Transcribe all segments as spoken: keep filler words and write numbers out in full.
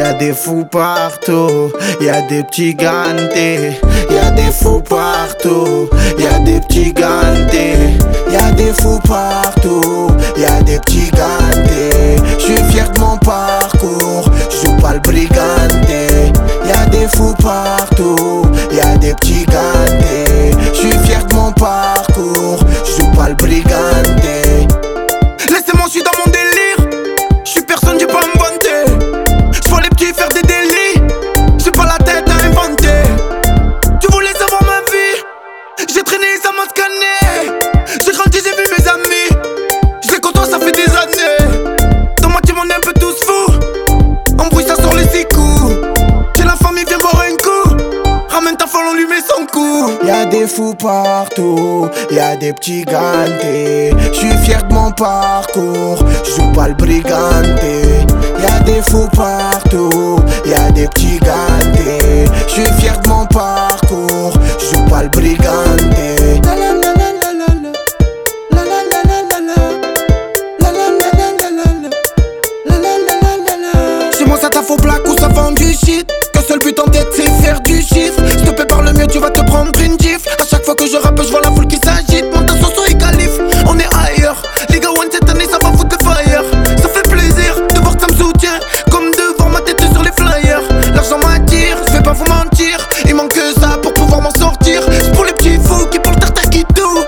Y'a des fous partout, y'a des petits gantés. Y'a des fous partout, y'a des petits gantés. Y'a des fous partout, y'a des petits gantés. J'suis fier de mon parcours, j'joue pas le briganté. Y'a des fous partout, y'a des petits gantés. J'suis fier de mon parcours, j'joue pas le briganté. Laissez-moi, j'suis dans mon délire. J'suis personne, j'ai pas à me vanter. J'vois les petits faire des délits. J'ai pas la tête à inventer. Tu voulais savoir ma vie? J'ai traîné, ça m'a scanné. J'ai grandi, j'ai vu mes amis. J'sais qu'en toi ça fait des années. Dans ma team on est un peu tous fous. Embrouille ça sur les six coups. J'ai la famille, viens boire un coup. Ramène ta folle, on lui met son coup. Y'a des fous partout, y'a des petits gantés. J'suis fier de mon parcours, j'joue pas le briganté. Y'a des fous partout, y'a des petits gantés. J'suis fier de mon parcours, j'joue pas le briganté. La la la la la la la. La la la la la la. La la la la la la. La la la la la la. Chez moi ça t'a faux black ou ça vend du shit. Qu'un seul but en tête c'est faire du chiffre. J'te paie par le mieux, tu vas te prendre une gifle. À chaque fois que je rappe, je vois la foule qui s'agite. Monte un soso et calife, on est ailleurs. Les gars one cette année ça va foutre le fire. Ça fait plaisir de voir que ça me soutient. Comme de voir ma tête sur les flyers. L'argent m'attire, je vais pas vous mentir. Il manque que ça pour pouvoir m'en sortir. C'est pour les petits fous qui pour le tartare qui tout.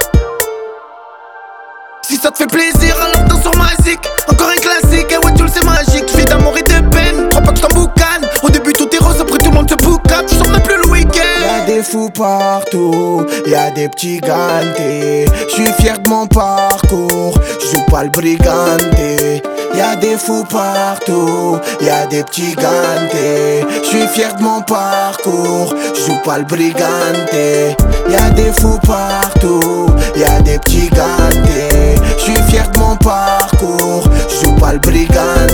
Si ça te fait plaisir alors danse sur ma zik. Encore un classique, eh ouais tu le sais magique. Je vis d'amour et de peine, crois pas que je t'en boucane. Au début tout est rose, après tout le monde se boucane. Je sors même plus le week-end. Y'a des fous partout, y'a des petits gantés. J'suis fier de mon parcours, j'joue pas le briganté. Y'a des fous partout, y'a des petits gantés. J'suis fier de mon parcours, j'joue pas le briganté. Y'a des fous partout, y'a des petits gantés. J'suis fier de mon parcours, j'joue pas le briganté.